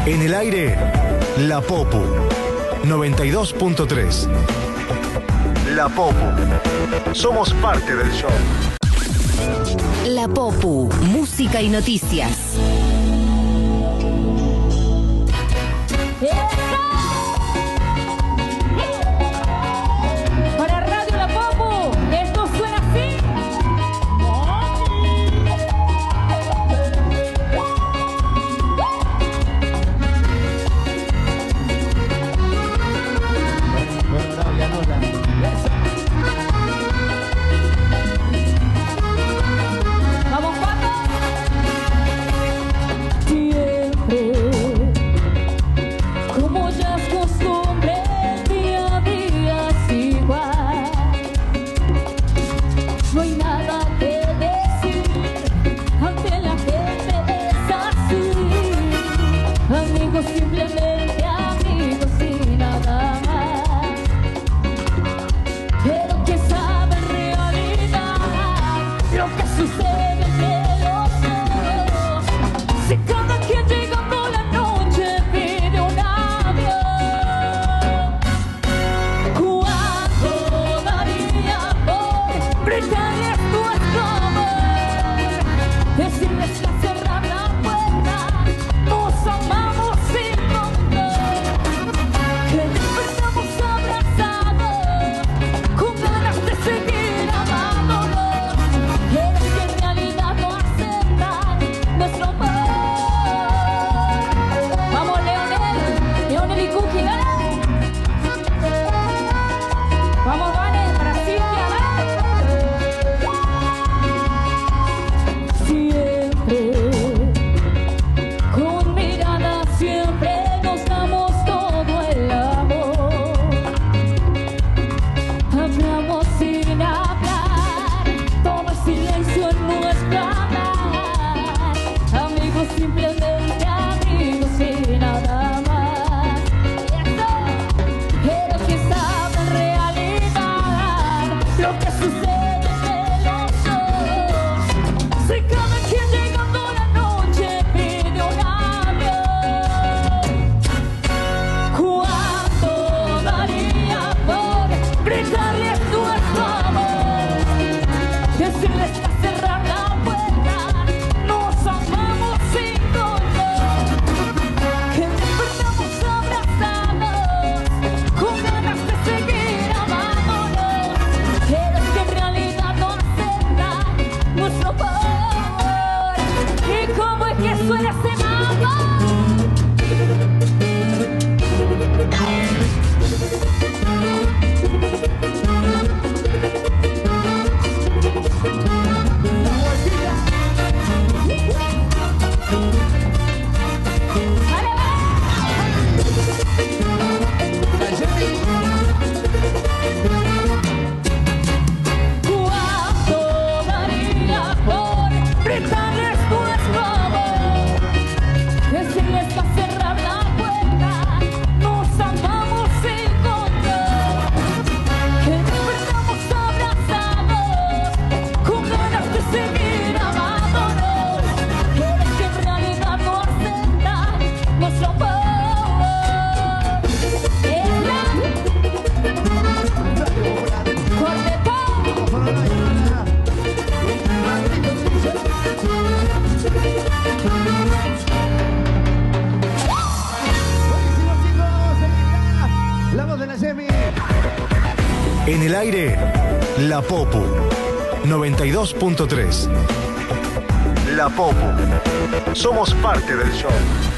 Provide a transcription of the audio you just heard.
En el aire, La Popu 92.3. La Popu. Somos parte del show. La Popu, música y noticias. Para Radio La Popu, esto suena así. Vamos, Pato. Siempre, como ya es costumbre, día a día es igual. No hay nada que decir, ante la gente es así. Amigos, simplemente amigos y nada más. Pero que sabe en realidad lo que sucede entre los dos. Si cada quien llegando la noche pide un avión, ¿cuánto daría por brindarles nuestro amor? Decirles que al cerrar la puerta nos amamos sin control, que despertamos abrazados con ganas de seguir amándonos, pero que en realidad no aceptan nuestro amor. Vamos, Leonel y Cookie, dale. Vamos, Vane, para Cintia, dale. Siempre, con mirada siempre nos damos todo el amor. Hablamos sin hablar, todo el silencio en nuestra hablar. Amigos, simplemente amigos y nada más. Pero que sabe en realidad lo que sucede entre los dos. Si cada quien llegando la noche pide un avión, ¿cuánto daría por brindarles nuestro amor? Decirles que al cerrar la puerta nos amamos sin control, que despertamos abrazados con ganas de seguir amándonos, pero es que en realidad no aceptan nuestro amor. ¿Y cómo es que suena ese mambo? ¿Cuánto daría por brindarles nuestro amor? Decirles que al cerrar la puerta nos amamos sin control, que despertamos abrazados con ganas de seguir amándonos, pero es que en realidad no aceptan nuestro amor. La voz de la Semi. En el aire, La Popu 92.3. La Popu. Somos parte del show.